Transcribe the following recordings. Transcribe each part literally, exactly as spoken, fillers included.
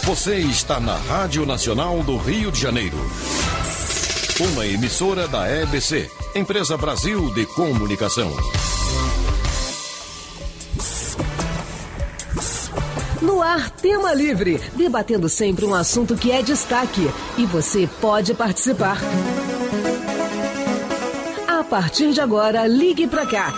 Você está na Rádio Nacional do Rio de Janeiro. Uma emissora da E B C, Empresa Brasil de Comunicação. No ar, Tema Livre, debatendo sempre um assunto que é destaque. E você pode participar. A partir de agora, ligue pra cá.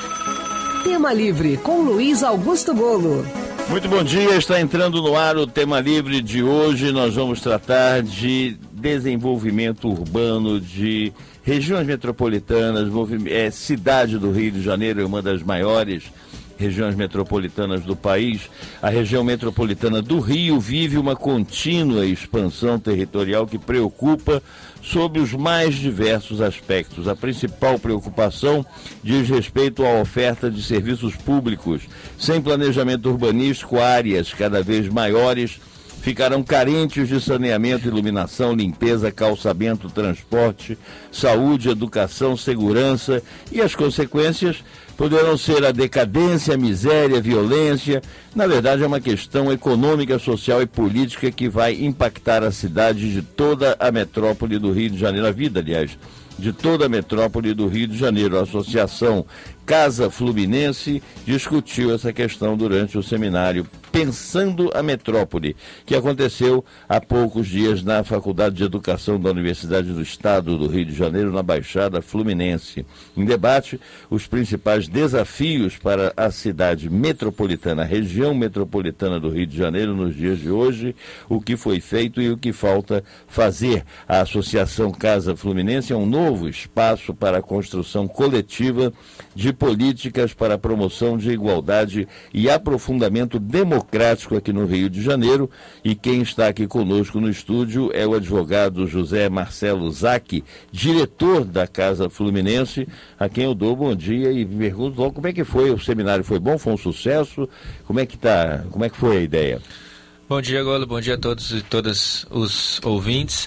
Tema Livre, com Luiz Augusto Bolo. Muito bom dia, está entrando no ar o Tema Livre de hoje. Nós vamos tratar de desenvolvimento urbano, de regiões metropolitanas. É, cidade do Rio de Janeiro é uma das maiores regiões metropolitanas do país. A região metropolitana do Rio vive uma contínua expansão territorial que preocupa sob os mais diversos aspectos. A principal preocupação diz respeito à oferta de serviços públicos. Sem planejamento urbanístico, áreas cada vez maiores ficarão carentes de saneamento, iluminação, limpeza, calçamento, transporte, saúde, educação, segurança, e as consequências poderão ser a decadência, a miséria, a violência. Na verdade, é uma questão econômica, social e política que vai impactar a cidade de toda a metrópole do Rio de Janeiro, a vida, aliás, de toda a metrópole do Rio de Janeiro. A Associação Casa Fluminense discutiu essa questão durante o seminário Pensando a Metrópole, que aconteceu há poucos dias na Faculdade de Educação da Universidade do Estado do Rio de Janeiro, na Baixada Fluminense. Em debate, os principais desafios para a cidade metropolitana, a região metropolitana do Rio de Janeiro nos dias de hoje, o que foi feito e o que falta fazer. A Associação Casa Fluminense é um novo espaço para a construção coletiva de políticas para a promoção de igualdade e aprofundamento democrático aqui no Rio de Janeiro. E quem está aqui conosco no estúdio é o advogado José Marcelo Zacchi, diretor da Casa Fluminense, a quem eu dou bom dia e pergunto logo como é que foi. O seminário foi bom? Foi um sucesso? Como é que tá? Como é que foi a ideia? Bom dia, Golo. Bom dia a todos e todas os ouvintes.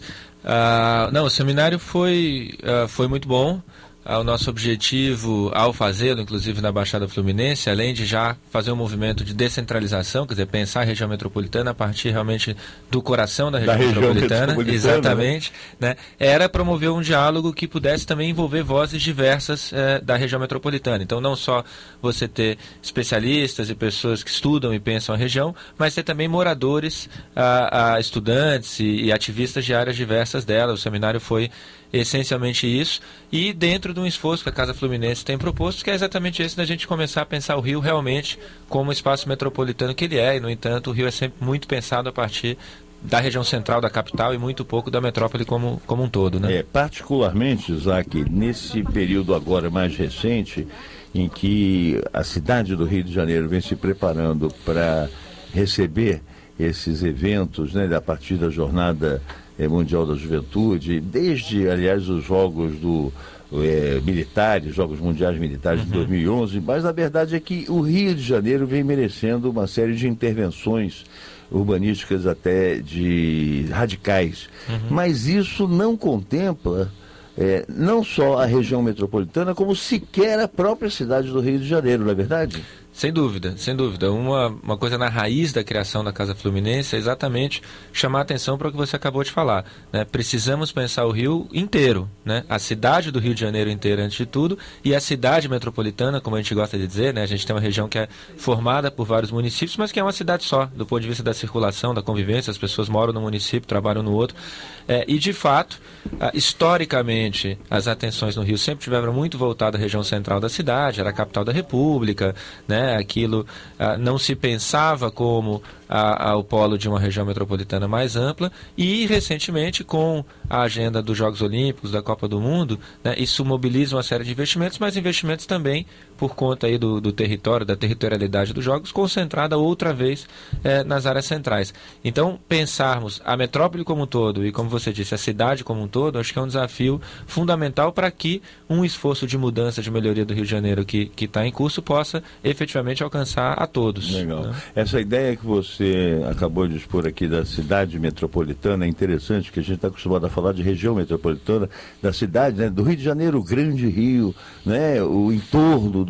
Uh, não, o seminário foi, uh, foi muito bom. O nosso objetivo ao fazê-lo, inclusive na Baixada Fluminense, além de já fazer um movimento de descentralização, quer dizer, pensar a região metropolitana a partir realmente do coração da região, da metropolitana, região metropolitana, exatamente, né? Né, era promover um diálogo que pudesse também envolver vozes diversas eh, da região metropolitana. Então, não só você ter especialistas e pessoas que estudam e pensam a região, mas ter também moradores, a, a estudantes e, e ativistas de áreas diversas dela. O seminário foi essencialmente isso, e dentro de um esforço que a Casa Fluminense tem proposto, que é exatamente esse, da gente começar a pensar o Rio realmente como o espaço metropolitano que ele é, e no entanto o Rio é sempre muito pensado a partir da região central da capital e muito pouco da metrópole como, como um todo, né? É, particularmente, Zacchi, nesse período agora mais recente, em que a cidade do Rio de Janeiro vem se preparando para receber esses eventos, né, a partir da jornada É, Mundial da Juventude, desde, aliás, os Jogos do, é, militares, Jogos Mundiais Militares uhum. de dois mil e onze, mas a verdade é que o Rio de Janeiro vem merecendo uma série de intervenções urbanísticas até de radicais, uhum. mas isso não contempla é, não só a região metropolitana, como sequer a própria cidade do Rio de Janeiro, não é verdade? Sem dúvida, sem dúvida. Uma, uma coisa na raiz da criação da Casa Fluminense é exatamente chamar a atenção para o que você acabou de falar, né? Precisamos pensar o Rio inteiro, né? A cidade do Rio de Janeiro inteira, antes de tudo, e a cidade metropolitana, como a gente gosta de dizer, né? A gente tem uma região que é formada por vários municípios, mas que é uma cidade só, do ponto de vista da circulação, da convivência. As pessoas moram num município, trabalham no outro. É, e, de fato, ah, historicamente, as atenções no Rio sempre tiveram muito voltadas à região central da cidade, era a capital da República, né? Aquilo ah, não se pensava como a, a, o polo de uma região metropolitana mais ampla, e recentemente com a agenda dos Jogos Olímpicos, da Copa do Mundo, né, isso mobiliza uma série de investimentos, mas investimentos também por conta aí do, do território, da territorialidade dos Jogos, concentrada outra vez eh, nas áreas centrais. Então, pensarmos a metrópole como um todo e, como você disse, a cidade como um todo, acho que é um desafio fundamental para que um esforço de mudança, de melhoria do Rio de Janeiro que está em curso possa efetivamente alcançar a todos. Legal. Né? Essa ideia que você acabou de expor aqui da cidade metropolitana é interessante, que a gente está acostumado a falar de região metropolitana, da cidade, né, do Rio de Janeiro, o grande Rio, né, o entorno do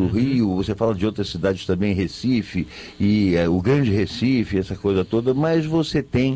do uhum. Rio, você fala de outras cidades também, Recife, e é, o Grande Recife, essa coisa toda, mas você tem...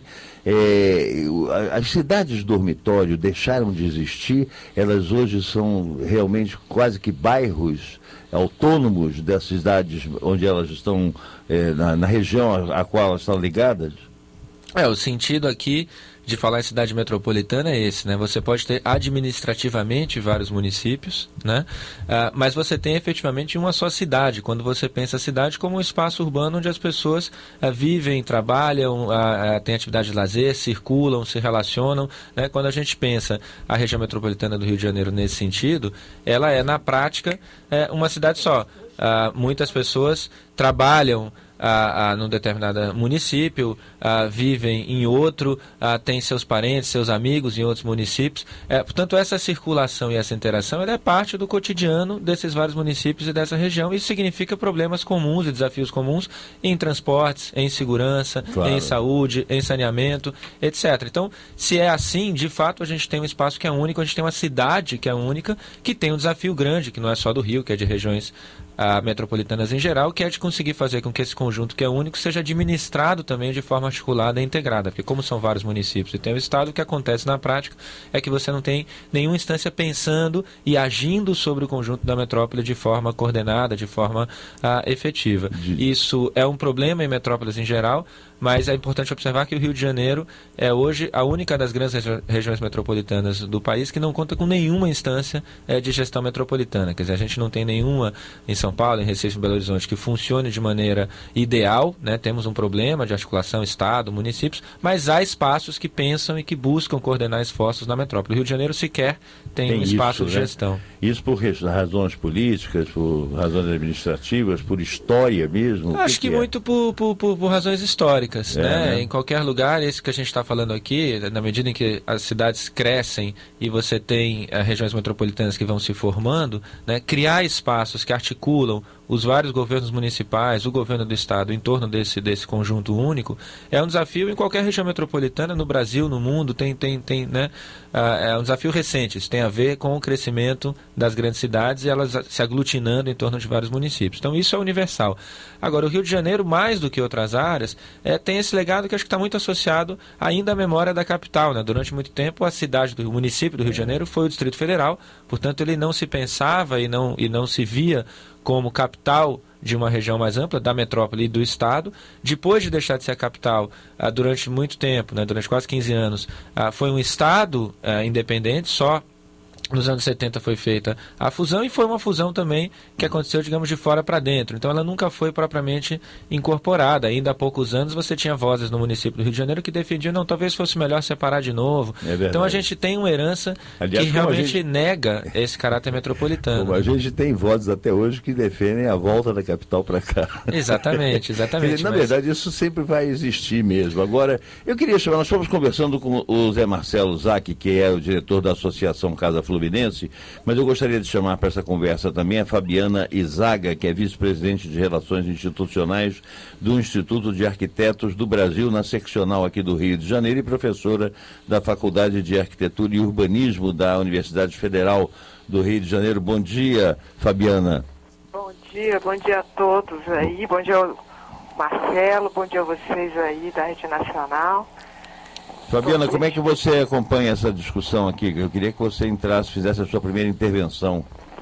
É, as cidades dormitório deixaram de existir, elas hoje são realmente quase que bairros autônomos das cidades onde elas estão, é, na, na região a, a qual elas estão ligadas? É, o sentido aqui de falar em cidade metropolitana é esse, né? Você pode ter administrativamente vários municípios, né? Ah, mas você tem efetivamente uma só cidade, quando você pensa a cidade como um espaço urbano onde as pessoas ah, vivem, trabalham, ah, ah, têm atividade de lazer, circulam, se relacionam, né? Quando a gente pensa a região metropolitana do Rio de Janeiro nesse sentido, ela é, na prática, é uma cidade só. Ah, muitas pessoas trabalham a, a, num determinado município, a, vivem em outro, a, têm seus parentes, seus amigos em outros municípios. É, portanto, essa circulação e essa interação ela é parte do cotidiano desses vários municípios e dessa região. Isso significa problemas comuns e desafios comuns em transportes, em segurança, claro. Em saúde, em saneamento, etcétera. Então, se é assim, de fato, a gente tem um espaço que é único, a gente tem uma cidade que é única, que tem um desafio grande, que não é só do Rio, que é de regiões a, metropolitanas em geral, que é de conseguir fazer com que esse conjunto que é único seja administrado também de forma articulada e integrada, porque como são vários municípios e tem o Estado, o que acontece na prática é que você não tem nenhuma instância pensando e agindo sobre o conjunto da metrópole de forma coordenada, de forma ah, efetiva. De... Isso é um problema em metrópoles em geral, mas é importante observar que o Rio de Janeiro é hoje a única das grandes regi- regiões metropolitanas do país que não conta com nenhuma instância é, de gestão metropolitana. Quer dizer, a gente não tem nenhuma em São Paulo, em Recife, em Belo Horizonte, que funcione de maneira ideal, né? Temos um problema de articulação Estado, municípios, mas há espaços que pensam e que buscam coordenar esforços na metrópole. O Rio de Janeiro sequer tem, tem um espaço isso, de né? gestão. Isso por razões políticas, por razões administrativas, por história mesmo? Acho que, que, que é? muito por, por, por, por razões históricas. É, né? Né? Em qualquer lugar, esse que a gente está falando aqui, na medida em que as cidades crescem e você tem uh, regiões metropolitanas que vão se formando, né? Criar espaços que articulam os vários governos municipais, o governo do Estado, em torno desse, desse conjunto único, é um desafio em qualquer região metropolitana, no Brasil, no mundo, tem, tem, tem, né, uh, é um desafio recente, isso tem a ver com o crescimento das grandes cidades e elas se aglutinando em torno de vários municípios. Então isso é universal. Agora, o Rio de Janeiro, mais do que outras áreas, é, tem esse legado que acho que está muito associado ainda à memória da capital, né? Durante muito tempo, a cidade do o município do Rio de Janeiro foi o Distrito Federal, portanto ele não se pensava e não, e não se via como capital de uma região mais ampla, da metrópole e do Estado. Depois de deixar de ser a capital, ah, durante muito tempo, né, durante quase quinze anos, ah, foi um Estado ah, independente, só nos anos setenta foi feita a fusão e foi uma fusão também que aconteceu, digamos, de fora para dentro. Então ela nunca foi propriamente incorporada. Ainda há poucos anos você tinha vozes no município do Rio de Janeiro que defendiam, não, talvez fosse melhor separar de novo. É então a gente tem uma herança Aliás, que realmente gente... nega esse caráter metropolitano. Como a gente tem vozes até hoje que defendem a volta da capital para cá. Exatamente, exatamente. Dizer, na mas... verdade, isso sempre vai existir mesmo. Agora, eu queria chamar, nós fomos conversando com o Zé Marcelo Zac, que é o diretor da Associação Casa Fluminense, mas eu gostaria de chamar para essa conversa também a Fabiana Izaga, que é vice-presidente de Relações Institucionais do Instituto de Arquitetos do Brasil, na seccional aqui do Rio de Janeiro, e professora da Faculdade de Arquitetura e Urbanismo da Universidade Federal do Rio de Janeiro. Bom dia, Fabiana. Bom dia, bom dia a todos aí, bom dia ao Marcelo, bom dia a vocês aí da Rede Nacional. Fabiana, como é que você acompanha essa discussão aqui? Eu queria que você entrasse, fizesse a sua primeira intervenção.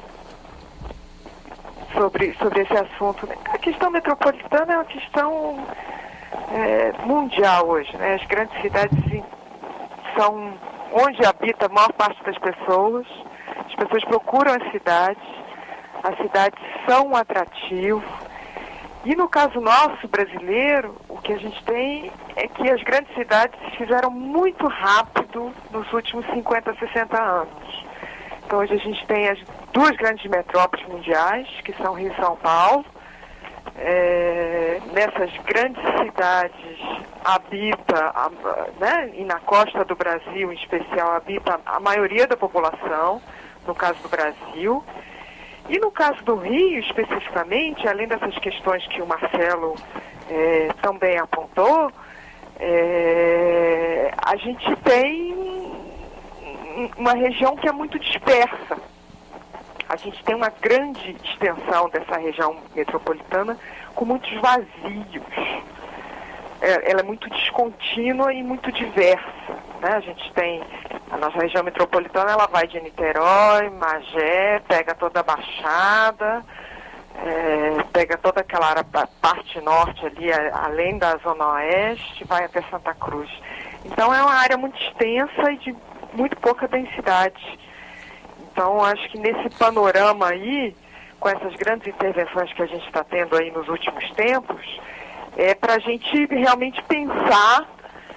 Sobre, sobre esse assunto. A questão metropolitana é uma questão é, mundial hoje, né? As grandes cidades são onde habita a maior parte das pessoas. As pessoas procuram as cidades. As cidades são um atrativo. E no caso nosso, brasileiro, o que a gente tem é que as grandes cidades se fizeram muito rápido nos últimos cinquenta, sessenta anos. Então hoje a gente tem as duas grandes metrópoles mundiais, que são Rio e São Paulo. É, nessas grandes cidades habita, a, né, e na costa do Brasil em especial, habita a maioria da população, no caso do Brasil. E no caso do Rio, especificamente, além dessas questões que o Marcelo é, também apontou, é, a gente tem uma região que é muito dispersa. a gente tem uma grande extensão dessa região metropolitana com muitos vazios. É, ela é muito descontínua e muito diversa, né? A gente tem, a nossa região metropolitana, ela vai de Niterói, Magé, pega toda a Baixada, é, pega toda aquela área, parte norte ali, a, além da Zona Oeste, vai até Santa Cruz. Então é uma área muito extensa e de muito pouca densidade. Então acho que nesse panorama aí, com essas grandes intervenções que a gente está tendo aí nos últimos tempos, é para a gente realmente pensar,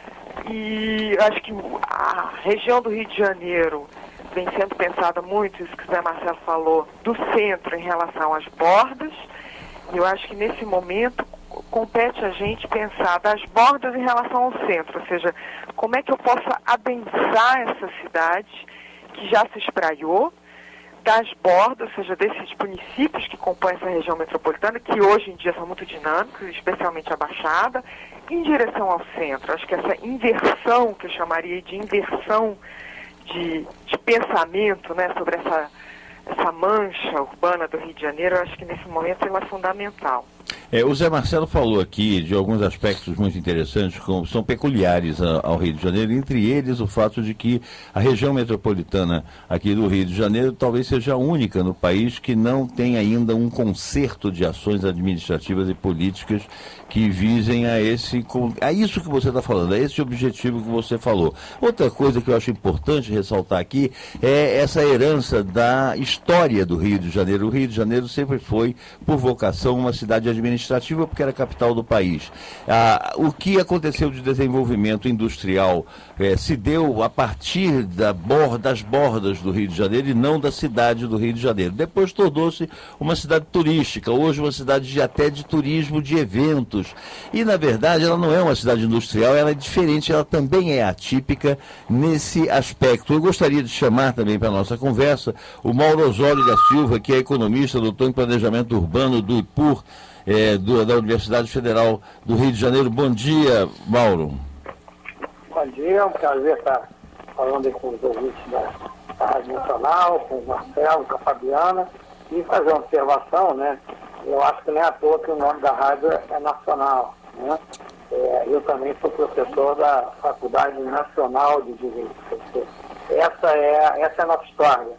e acho que a região do Rio de Janeiro vem sendo pensada muito, isso que o Zé Marcelo falou, do centro em relação às bordas, e eu acho que nesse momento compete a gente pensar das bordas em relação ao centro, ou seja, como é que eu posso adensar essa cidade que já se espraiou, das bordas, ou seja, desses municípios que compõem essa região metropolitana, que hoje em dia são muito dinâmicos, especialmente a Baixada, em direção ao centro. Acho que essa inversão, que eu chamaria de inversão de, de pensamento, né, sobre essa, essa mancha urbana do Rio de Janeiro, eu acho que nesse momento ela é fundamental. É, o Zé Marcelo falou aqui de alguns aspectos muito interessantes, como são peculiares a, ao Rio de Janeiro, entre eles o fato de que a região metropolitana aqui do Rio de Janeiro talvez seja a única no país que não tem ainda um concerto de ações administrativas e políticas que visem a esse, a isso que você está falando, a esse objetivo que você falou. Outra coisa que eu acho importante ressaltar aqui é essa herança da história do Rio de Janeiro. O Rio de Janeiro sempre foi, por vocação, uma cidade administrativa, porque era a capital do país. Ah, o que aconteceu de desenvolvimento industrial eh, se deu a partir da borda, das bordas do Rio de Janeiro e não da cidade do Rio de Janeiro. Depois tornou-se uma cidade turística, hoje uma cidade de, até de turismo, de eventos. E, na verdade, ela não é uma cidade industrial, ela é diferente, ela também é atípica nesse aspecto. Eu gostaria de chamar também para a nossa conversa o Mauro Osório da Silva, que é economista, doutor em planejamento urbano do I P U R, é, do, da Universidade Federal do Rio de Janeiro. Bom dia, Mauro. Bom dia, é um prazer estar falando aí com os ouvintes da, da Rádio Nacional, com o Marcelo, com a Fabiana, e fazer uma observação, né? Eu acho que nem à toa que o nome da rádio é nacional, né? É, eu também sou professor da Faculdade Nacional de Direito. Essa é, essa é a nossa história.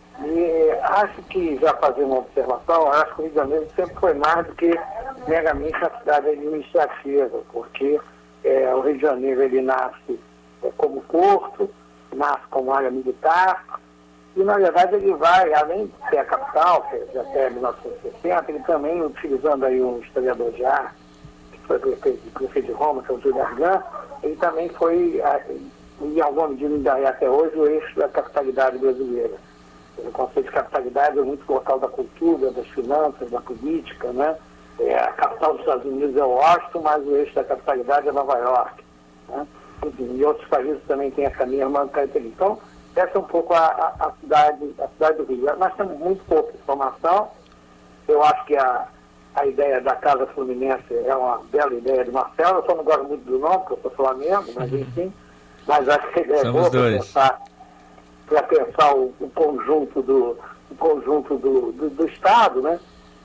E acho que, já fazendo uma observação, acho que o Rio de Janeiro sempre foi mais do que meramente uma cidade administrativa, porque é, o Rio de Janeiro ele nasce é, como porto, nasce como área militar, e na verdade ele vai, além de ser a capital, que é até mil novecentos e sessenta, ele também, utilizando aí um historiador de arte, que foi prefeito, prefeito de Roma, que é o Júlio Argan, ele também foi, em alguma medida ainda é até hoje, o eixo da capitalidade brasileira. O conceito de capitalidade é muito local da cultura, das finanças, da política, né? É, a capital dos Estados Unidos é Washington, mas o eixo da capitalidade é Nova York, né? Enfim, e outros países também têm essa mesma característica. Então, essa é um pouco a, a, a, cidade, a cidade do Rio. Nós temos muito pouca informação. Eu acho que a, a ideia da Casa Fluminense é uma bela ideia do Marcelo. Eu só não gosto muito do nome, porque eu sou Flamengo, mas enfim. Mas acho que a ideia Somos é boa para pensar, para pensar o, o conjunto, do, o conjunto do, do, do Estado, né?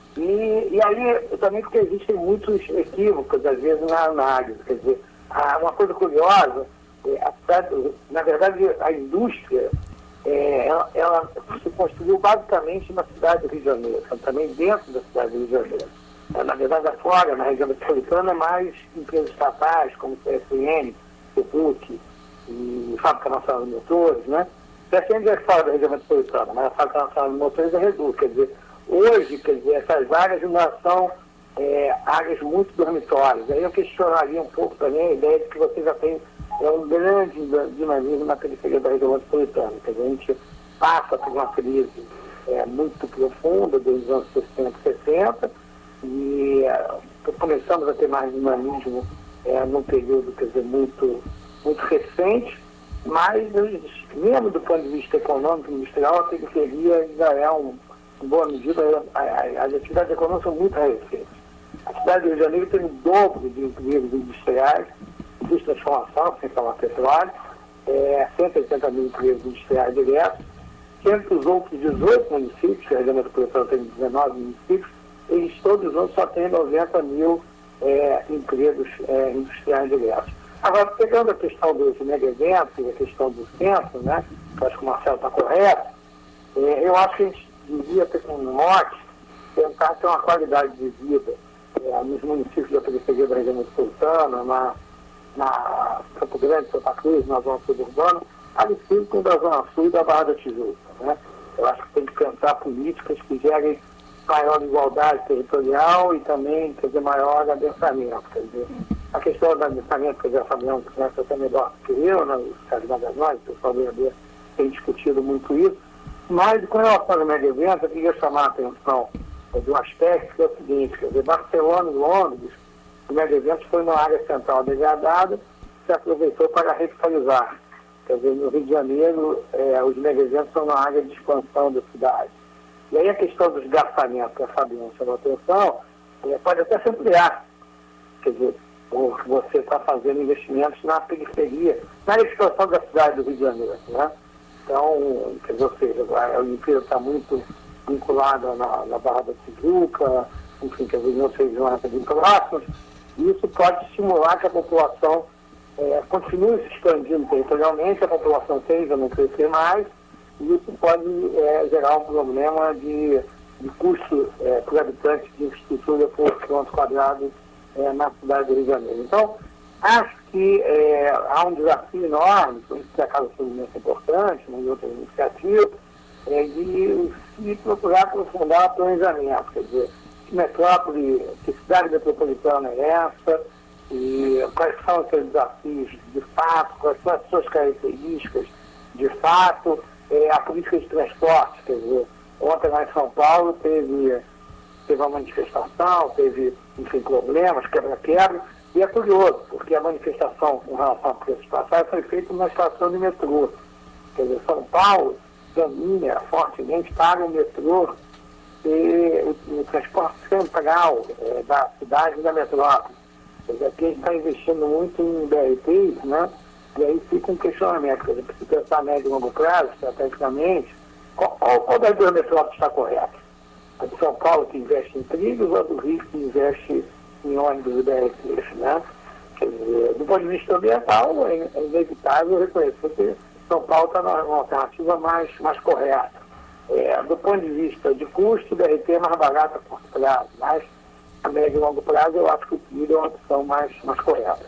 E, e aí também porque existem muitos equívocos, às vezes, na análise. Quer dizer, há uma coisa curiosa, a cidade, na verdade, a indústria, é, ela, ela se construiu basicamente na cidade do Rio de Janeiro, também dentro da cidade do Rio de Janeiro. É, na verdade, fora, na região metropolitana, mais empresas estatais, como o C S N, C P U C e Fábrica Nacional de Motores, né? C S N é fora da região metropolitana, mas a Fábrica Nacional de Motores é Redu. Quer dizer, hoje, quer dizer, essas áreas não são é, áreas muito dormitórias. Aí eu questionaria um pouco também a ideia de que você já tem é um grande dinamismo na periferia da região metropolitana. Quer dizer, a gente passa por uma crise é, muito profunda dos anos sessenta e setenta e é, começamos a ter mais dinamismo é, num período, quer dizer, muito, muito recente, mas mesmo do ponto de vista econômico e industrial, a periferia já é um, em boa medida, a, a, as atividades econômicas são muito recentes. A cidade do Rio de Janeiro tem o dobro de empregos industriais, indústria de transformação, sem falar petróleo, é, cento e oitenta mil empregos industriais diretos, que entre os outros dezoito municípios, que a região metropolitana tem dezenove municípios, eles todos juntos só têm noventa mil é, empregos é, industriais diretos. Agora, pegando a questão dos mega-eventos e a questão do centro, né, que eu acho que o Marcelo está correto, é, eu acho que a gente devia ter como norte tentar ter uma qualidade de vida é, nos municípios da periferia da região metropolitana, na, na Campo Grande, Santa Cruz, na zona suburbana, parecido com da Zona Sul e da Barra da Tijuca, né? Eu acho que tem que pensar políticas que gerem maior igualdade territorial e também, quer dizer, maior adensamento. Quer dizer, a questão do adensamento, quer dizer, a Fabiana conhece até melhor que eu, né? O Sérgio Magalhães, o pessoal do I A B tem discutido muito isso, mas com relação ao mega-evento, eu queria chamar a atenção de um aspecto que é o seguinte, quer dizer, Barcelona e Londres, o mega-evento foi numa área central degradada, se aproveitou para revitalizar. Quer dizer, no Rio de Janeiro, é, os mega-eventos são uma área de expansão da cidade. E aí a questão dos gastamentos, que a Fabiana chamou a atenção, é, pode até se ampliar. Quer dizer, você está fazendo investimentos na periferia, na expansão da cidade do Rio de Janeiro, né? Então, quer dizer, ou seja, a Olimpíada está muito vinculada na, na Barra da Tijuca, enfim, quer dizer, não sei, regiões bem próximas, e isso pode estimular que a população É, continue se expandindo territorialmente, a população tende a não crescer mais, e isso pode é, gerar um problema de, de custo é, por habitante de infraestrutura por quilômetro quadrado é, na cidade do Rio de Janeiro. Então, acho que é, há um desafio enorme, por isso que a Casa Fluminense é importante, mas outras iniciativas, é, de se procurar aprofundar o planejamento, quer dizer, que metrópole, que cidade metropolitana é essa, e quais são os seus desafios de fato, quais são as suas características de fato, é, a política de transporte, quer dizer, ontem lá em São Paulo teve, teve uma manifestação, teve, enfim, problemas, quebra-quebra, e é curioso, porque a manifestação com relação a preços passados foi feita numa estação de metrô. Quer dizer, São Paulo caminha fortemente para o metrô e o, o transporte central é, da cidade e da metrópole. Aqui a gente está investindo muito em B R Ts, né? E aí fica um questionamento, quer dizer, precisa pensar a médio e longo prazo, estrategicamente, qual, qual, qual das duas metrópoles está correta? A de São Paulo que investe em trilhos ou a do Rio que investe em ônibus e B R Ts, né? Quer dizer, do ponto de vista ambiental, é, é inevitável reconhecer que São Paulo está numa alternativa mais, mais correta. É, do ponto de vista de custo, o B R T é mais barato a curto prazo, mas a médio e longo prazo eu acho que o trilho é uma opção mais, mais correta.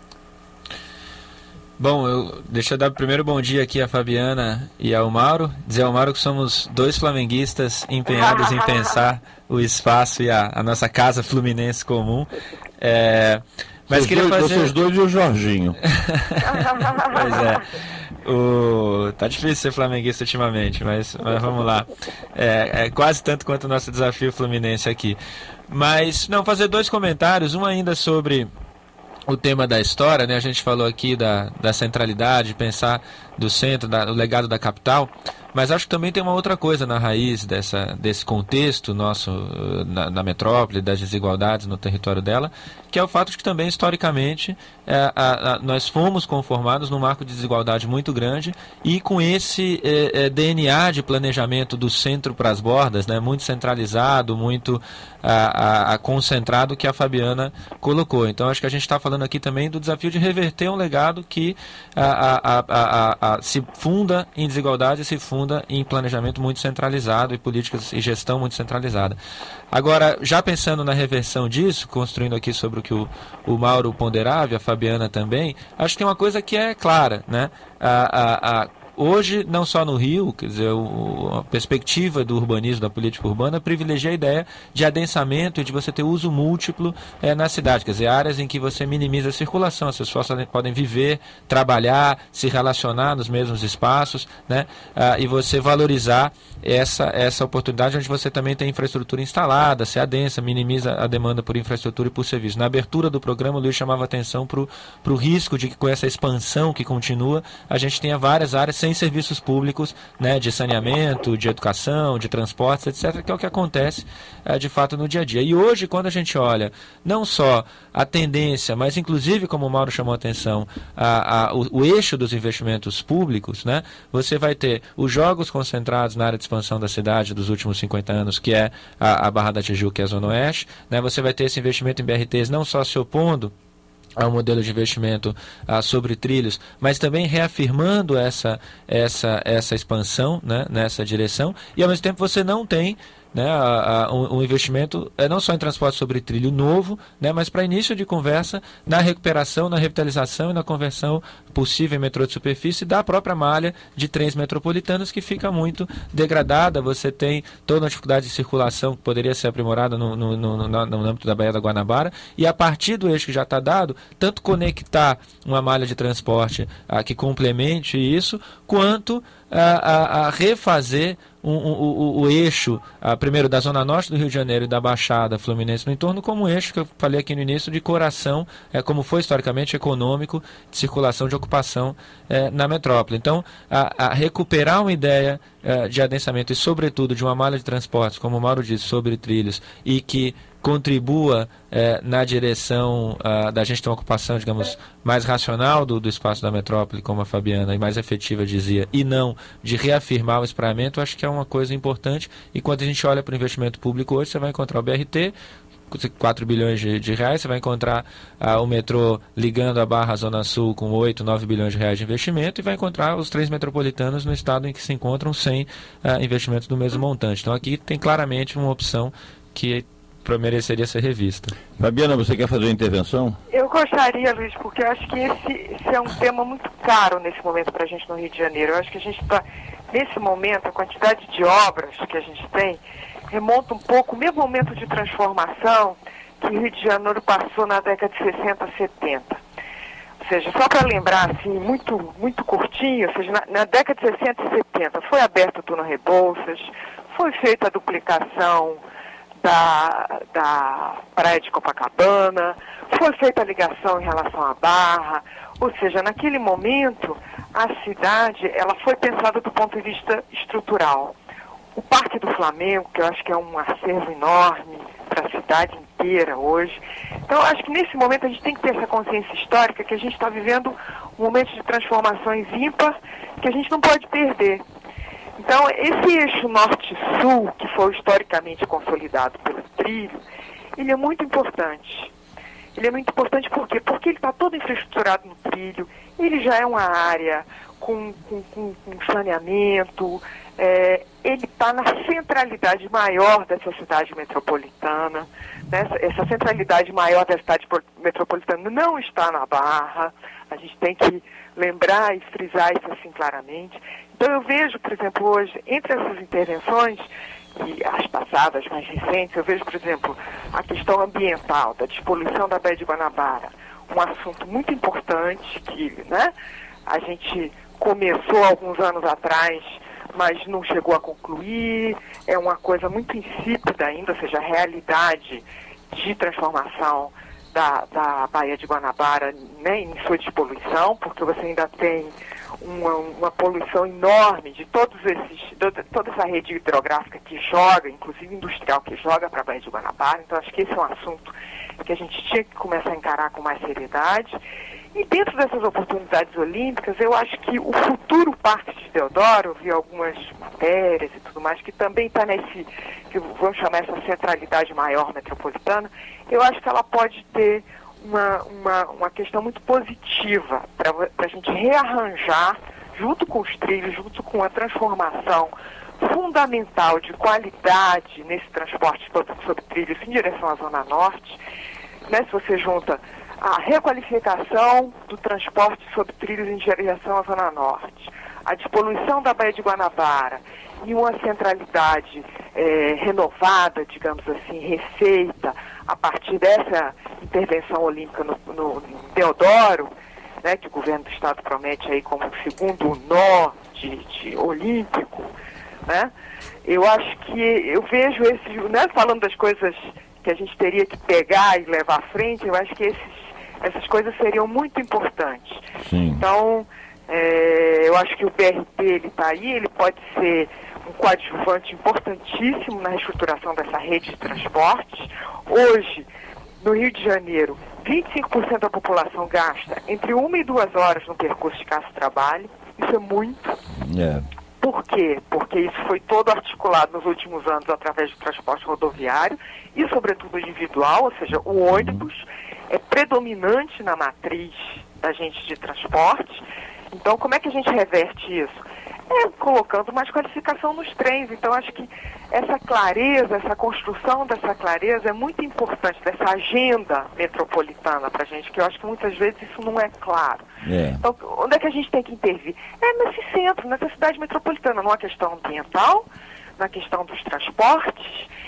Bom, eu, deixa eu dar o primeiro bom dia aqui a Fabiana e ao Mauro. Dizer ao Mauro que somos dois flamenguistas empenhados em pensar o espaço e a, a nossa casa fluminense comum. É, mas os queria dois, fazer... Vocês dois e o Jorginho. Pois é. O... Tá difícil ser flamenguista ultimamente, mas, mas vamos lá. É, é quase tanto quanto o nosso desafio fluminense aqui. Mas, não, fazer dois comentários. Um ainda sobre o tema da história, né? A gente falou aqui da, da centralidade, pensar do centro, da, do legado da capital. Mas acho que também tem uma outra coisa na raiz dessa, desse contexto nosso na, na metrópole, das desigualdades no território dela, que é o fato de que também, historicamente, é, a, a, nós fomos conformados num marco de desigualdade muito grande e com esse é, é, D N A de planejamento do centro para as bordas, né, muito centralizado, muito a, a, a concentrado, que a Fabiana colocou. Então, acho que a gente está falando aqui também do desafio de reverter um legado que a, a, a, a, a, se funda em desigualdade e se funda em planejamento muito centralizado e políticas e gestão muito centralizada. Agora, já pensando na reversão disso, construindo aqui sobre o que o, o Mauro ponderava e a Fabiana também, acho que tem uma coisa que é clara, né? A, a, a, hoje, não só no Rio, quer dizer, o, a perspectiva do urbanismo, da política urbana, privilegia a ideia de adensamento e de você ter uso múltiplo é, na cidade, quer dizer, áreas em que você minimiza a circulação, as pessoas podem viver, trabalhar, se relacionar nos mesmos espaços, né? Ah, e você valorizar essa, essa oportunidade onde você também tem infraestrutura instalada, se adensa, minimiza a demanda por infraestrutura e por serviço. Na abertura do programa, o Luiz chamava atenção para o risco de que com essa expansão que continua, a gente tenha várias áreas sem em serviços públicos, né, de saneamento, de educação, de transportes, etcétera, que é o que acontece é, de fato no dia a dia. E hoje, quando a gente olha não só a tendência, mas inclusive, como o Mauro chamou a atenção, a, a, o, o eixo dos investimentos públicos, né, você vai ter os jogos concentrados na área de expansão da cidade dos últimos cinquenta anos, que é a, a Barra da Tijuca e a Zona Oeste, né, você vai ter esse investimento em B R Ts não só se opondo ao modelo de investimento ah, sobre trilhos, mas também reafirmando essa, essa, essa expansão, né, nessa direção, e ao mesmo tempo você não tem, né, a, a, um, um investimento é, não só em transporte sobre trilho novo, né, mas para início de conversa na recuperação, na revitalização e na conversão possível em metrô de superfície da própria malha de trens metropolitanos, que fica muito degradada. Você tem toda uma dificuldade de circulação que poderia ser aprimorada no, no, no, no, no âmbito da Baía da Guanabara, e a partir do eixo que já está dado, tanto conectar uma malha de transporte a, que complemente isso, quanto a, a, a refazer Um, um, o, o eixo, a, primeiro da Zona Norte do Rio de Janeiro e da Baixada Fluminense no entorno, como um eixo que eu falei aqui no início, de coração, é, como foi historicamente econômico, de circulação, de ocupação é, na metrópole. Então, a, a recuperar uma ideia é, de adensamento e, sobretudo, de uma malha de transportes, como o Mauro disse, sobre trilhos, e que contribua eh, na direção uh, da gente ter uma ocupação, digamos, mais racional do, do espaço da metrópole, como a Fabiana, e mais efetiva dizia, e não de reafirmar o espraiamento, acho que é uma coisa importante. E quando a gente olha para o investimento público hoje, você vai encontrar o B R T, quatro bilhões de, de reais, você vai encontrar uh, o metrô ligando a Barra à Zona Sul com oito, nove bilhões de reais de investimento, e vai encontrar os trens metropolitanos no estado em que se encontram sem uh, investimentos do mesmo montante. Então aqui tem claramente uma opção que mereceria ser revista. Fabiana, você quer fazer uma intervenção? Eu gostaria, Luiz, porque eu acho que esse, esse é um tema muito caro nesse momento para a gente no Rio de Janeiro. Eu acho que a gente está, nesse momento, a quantidade de obras que a gente tem remonta um pouco o mesmo momento de transformação que o Rio de Janeiro passou na década de sessenta, setenta. Ou seja, só para lembrar, assim, muito, muito curtinho, ou seja, na, na década de sessenta e setenta foi aberto o túnel Rebouças, foi feita a duplicação Da, da praia de Copacabana, foi feita a ligação em relação à Barra, ou seja, naquele momento a cidade ela foi pensada do ponto de vista estrutural. O Parque do Flamengo, que eu acho que é um acervo enorme para a cidade inteira hoje. Então eu acho que nesse momento a gente tem que ter essa consciência histórica que a gente está vivendo um momento de transformações ímpar que a gente não pode perder. Então, esse eixo norte-sul, que foi historicamente consolidado pelo trilho, ele é muito importante. Ele é muito importante por quê? Porque ele está todo infraestruturado no trilho, ele já é uma área com, com, com, com saneamento, é, ele está na centralidade maior dessa cidade metropolitana, né? Essa centralidade maior da cidade metropolitana não está na Barra, a gente tem que lembrar e frisar isso assim claramente. Então eu vejo, por exemplo, hoje, entre essas intervenções, e as passadas, mais recentes, eu vejo, por exemplo, a questão ambiental, da despoluição da Baía de Guanabara, um assunto muito importante que, né, a gente começou alguns anos atrás, mas não chegou a concluir, é uma coisa muito insípida ainda, ou seja, a realidade de transformação da, da Baía de Guanabara, né, em sua despoluição, porque você ainda tem uma, uma poluição enorme de todos esses, de, toda essa rede hidrográfica que joga, inclusive industrial, que joga para a Baía de Guanabara. Então acho que esse é um assunto que a gente tinha que começar a encarar com mais seriedade. E dentro dessas oportunidades olímpicas, eu acho que o futuro Parque de Deodoro, eu vi algumas matérias e tudo mais, que também está nesse, que vamos chamar essa centralidade maior metropolitana, eu acho que ela pode ter uma, uma, uma questão muito positiva para a gente rearranjar, junto com os trilhos, junto com a transformação fundamental de qualidade nesse transporte sobre, sobre trilhos em direção à Zona Norte, né? Se você junta a requalificação do transporte sobre trilhos em direção à Zona Norte, a despoluição da Baía de Guanabara e uma centralidade é, renovada, digamos assim, refeita a partir dessa intervenção olímpica no, no, no Deodoro, né, que o governo do estado promete aí como um segundo nó de, de olímpico, né? Eu acho que eu vejo esse, né, falando das coisas que a gente teria que pegar e levar à frente, eu acho que esses essas coisas seriam muito importantes. Sim. Então, é, eu acho que o B R T ele está aí, ele pode ser um coadjuvante importantíssimo na reestruturação dessa rede de transportes. Hoje, no Rio de Janeiro, vinte e cinco por cento da população gasta entre uma e duas horas no percurso de casa-trabalho. Isso é muito. É. Por quê? Porque isso foi todo articulado nos últimos anos através do transporte rodoviário e, sobretudo, individual, ou seja, o ônibus é predominante na matriz da gente de transporte. Então, como é que a gente reverte isso? É colocando mais qualificação nos trens. Então, acho que essa clareza, essa construção dessa clareza é muito importante, dessa agenda metropolitana para a gente, que eu acho que muitas vezes isso não é claro. É. Então, onde é que a gente tem que intervir? É nesse centro, nessa cidade metropolitana, numa questão ambiental, na questão dos transportes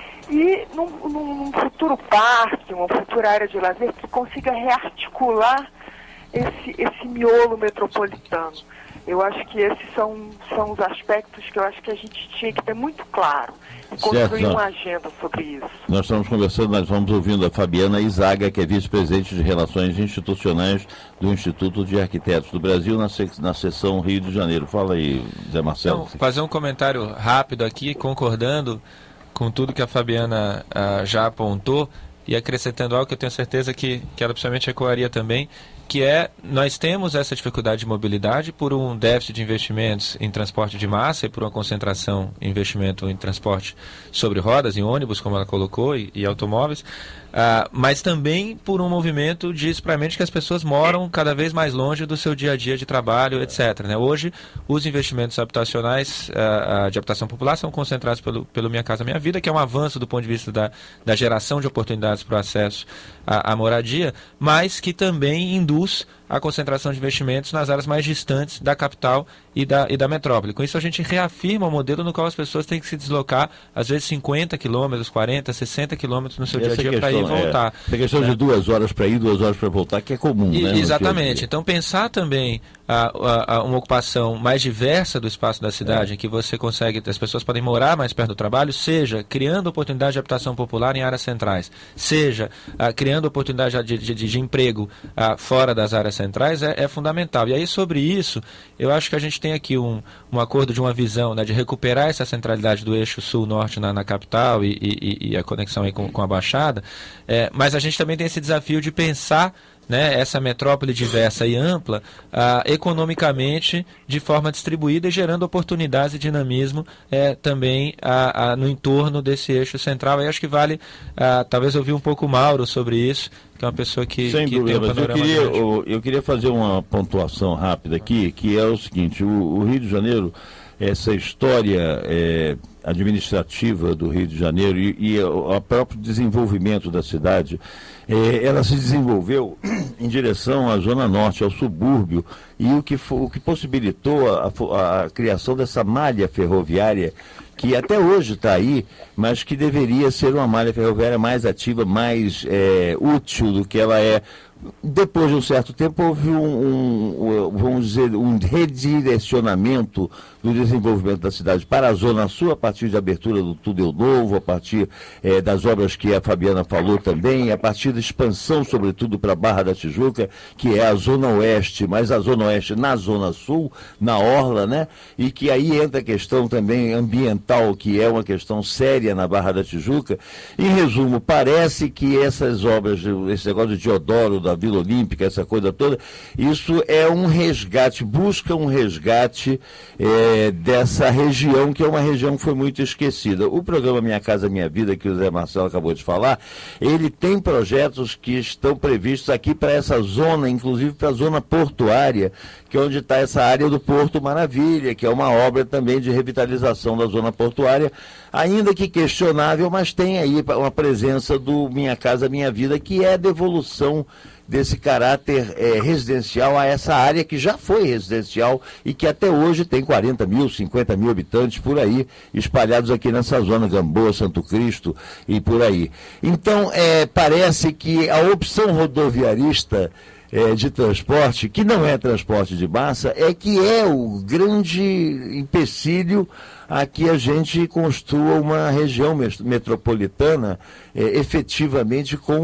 e num, num futuro parque, uma futura área de lazer que consiga rearticular esse, esse miolo metropolitano. Eu acho que esses são, são os aspectos que eu acho que a gente tinha que ter muito claro e construir certo, uma agenda sobre isso. Nós estamos conversando, nós vamos ouvindo a Fabiana Izaga, que é vice-presidente de Relações Institucionais do Instituto de Arquitetos do Brasil, na, se, na seção Rio de Janeiro. Fala aí, Zé Marcelo. Então, fazer um comentário rápido aqui, concordando com tudo que a Fabiana ah, já apontou e acrescentando algo que eu tenho certeza que, que ela principalmente ecoaria também, que é, nós temos essa dificuldade de mobilidade por um déficit de investimentos em transporte de massa e por uma concentração em investimento em transporte sobre rodas, em ônibus, como ela colocou, e, e automóveis, uh, mas também por um movimento de espraiamento que as pessoas moram cada vez mais longe do seu dia a dia de trabalho, etcétera, né? Hoje, os investimentos habitacionais uh, uh, de habitação popular são concentrados pelo, pelo Minha Casa Minha Vida, que é um avanço do ponto de vista da, da geração de oportunidades para o acesso à, à moradia, mas que também induz a concentração de investimentos nas áreas mais distantes da capital e da, e da metrópole. Com isso, a gente reafirma o modelo no qual as pessoas têm que se deslocar, às vezes cinquenta quilômetros, quarenta, sessenta quilômetros no seu dia a dia para ir e voltar. É, essa questão, né, de duas horas para ir, duas horas para voltar, que é comum, e, né? Exatamente. Então, pensar também a, a, a uma ocupação mais diversa do espaço da cidade, é. em que você consegue, as pessoas podem morar mais perto do trabalho, seja criando oportunidade de habitação popular em áreas centrais, seja a, criando oportunidade de, de, de, de emprego a, fora das áreas centrais, é, é fundamental. E aí, sobre isso, eu acho que a gente tem aqui um, um acordo de uma visão, né, de recuperar essa centralidade do eixo sul-norte na, na capital e, e, e a conexão aí com, com a Baixada, é, mas a gente também tem esse desafio de pensar, né, essa metrópole diversa e ampla, ah, economicamente, de forma distribuída e gerando oportunidades e dinamismo eh, também ah, ah, no entorno desse eixo central. Eu acho que vale, ah, talvez, ouvir um pouco o Mauro sobre isso, que é uma pessoa que, Sem que dúvida, tem um mas eu panorama queria, grande. eu, eu queria fazer uma pontuação rápida aqui, que é o seguinte: o, o Rio de Janeiro, essa história é, administrativa do Rio de Janeiro e, e o próprio desenvolvimento da cidade, é, ela se desenvolveu em direção à Zona Norte, ao subúrbio, e o que, o que possibilitou a, a, a criação dessa malha ferroviária, que até hoje está aí, mas que deveria ser uma malha ferroviária mais ativa, mais é, útil do que ela é. Depois de um certo tempo houve um, um, vamos dizer, um redirecionamento do desenvolvimento da cidade para a Zona Sul, a partir de abertura do Túnel Novo, a partir eh, das obras que a Fabiana falou também, a partir da expansão, sobretudo, para a Barra da Tijuca, que é a Zona Oeste, mas a Zona Oeste na Zona Sul, na Orla, né? E que aí entra a questão também ambiental, que é uma questão séria na Barra da Tijuca. Em resumo, parece que essas obras, esse negócio de Diodoro, da Vila Olímpica, essa coisa toda, isso é um resgate, busca um resgate é, dessa região, que é uma região que foi muito esquecida. O programa Minha Casa Minha Vida, que o Zé Marcelo acabou de falar, ele tem projetos que estão previstos aqui para essa zona, inclusive para a zona portuária, que é onde está essa área do Porto Maravilha, que é uma obra também de revitalização da zona portuária, ainda que questionável, mas tem aí uma presença do Minha Casa Minha Vida, que é a devolução desse caráter é, residencial a essa área que já foi residencial e que até hoje tem quarenta mil, cinquenta mil habitantes por aí, espalhados aqui nessa zona, Gamboa, Santo Cristo e por aí. Então, é, parece que a opção rodoviarista é, de transporte, que não é transporte de massa, é que é o grande empecilho a que a gente construa uma região metropolitana é, efetivamente com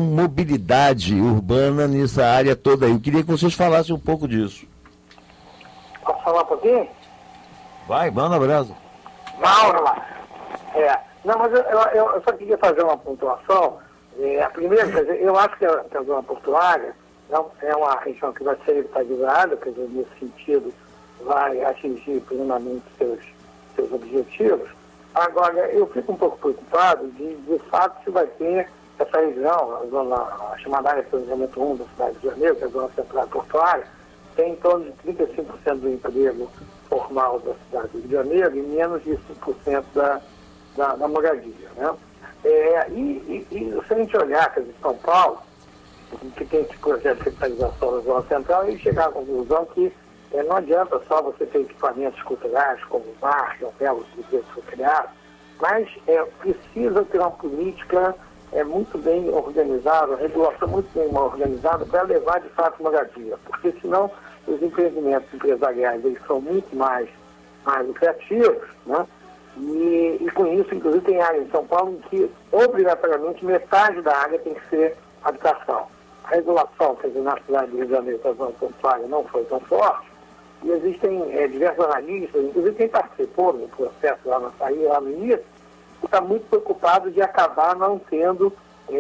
mobilidade urbana nessa área toda aí. Eu queria que vocês falassem um pouco disso. Com Posso falar um pouquinho? Vai, manda abraço. Vamos lá. É, não, mas eu, eu, eu só queria fazer uma pontuação. É, a primeira, quer dizer, eu acho que a, que a zona portuária não, é uma região que vai ser revitalizada, quer dizer, nesse sentido, vai atingir plenamente seus, seus objetivos. Agora, eu fico um pouco preocupado de, de fato, se vai ter essa região, a zona, a chamada área de planejamento um da cidade de Janeiro, que é a zona central portuária, tem em torno de trinta e cinco por cento do emprego formal da cidade do Rio de Janeiro e menos de cinco por cento da, da, da moradia, né? É, e, e, e se a gente olhar, quer dizer, São Paulo, que tem esse projeto de revitalização da zona central, e chegar à conclusão que é, não adianta só você ter equipamentos culturais como o parque, hotel, os que foi criado, mas é, precisa ter uma política é, muito bem organizada, uma regulação muito bem organizada para levar de fato moradia, porque senão os empreendimentos empresariais eles são muito mais, mais lucrativos, né? E, e com isso, inclusive, tem área em São Paulo em que, obrigatoriamente, metade da área tem que ser habitação. A regulação, quer dizer, na cidade do Rio de Janeiro, da zona portuária, não foi tão forte, e existem é, diversos analistas, inclusive quem participou do processo lá na saída, lá no início, está muito preocupado de acabar não tendo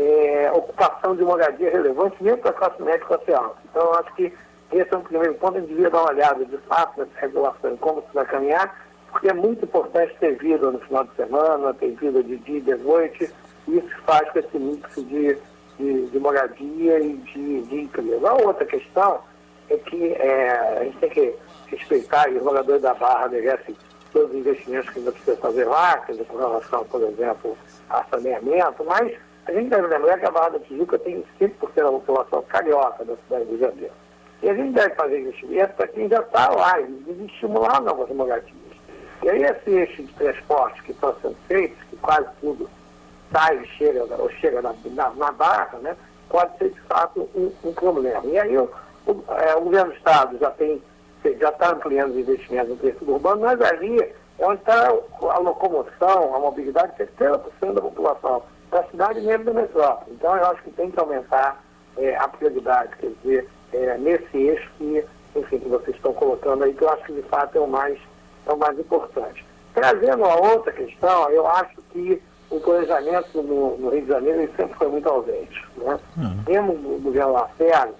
é, ocupação de moradia relevante, mesmo para a classe média e classe alta. Então, eu acho que esse é um primeiro ponto, a gente devia dar uma olhada, de fato, nessa regulação, como se vai caminhar, porque é muito importante ter vida no final de semana, ter vida de dia e de noite, e isso faz com esse mix de, de, de moradia e de, de emprego. A outra questão é que é, a gente tem que respeitar, e os moradores da Barra merecem todos os investimentos que ainda precisa fazer lá, quer dizer, com relação, por exemplo, a saneamento, mas a gente deve lembrar que a Barra da Tijuca tem cinco por cento da população carioca da cidade do Rio de Janeiro. E a gente deve fazer investimento para quem já está lá, e estimular novas moradias. E aí esse eixo de transporte que está sendo feito, que quase tudo sai e chega, ou chega na, na, na barra, né, pode ser de fato um, um problema. E aí o, o, é, o governo do Estado já tem, já está ampliando os investimentos no tecido urbano, mas ali é onde está a locomoção, a mobilidade de setenta por cento da população da cidade mesmo da metrópole. Então eu acho que tem que aumentar é, a prioridade, quer dizer, é, nesse eixo que, enfim, que vocês estão colocando aí, que eu acho que de fato é o mais é o mais importante. Trazendo a outra questão, eu acho que o planejamento no, no Rio de Janeiro ele sempre foi muito ausente, né? Uhum. Mesmo o governo Lacerda,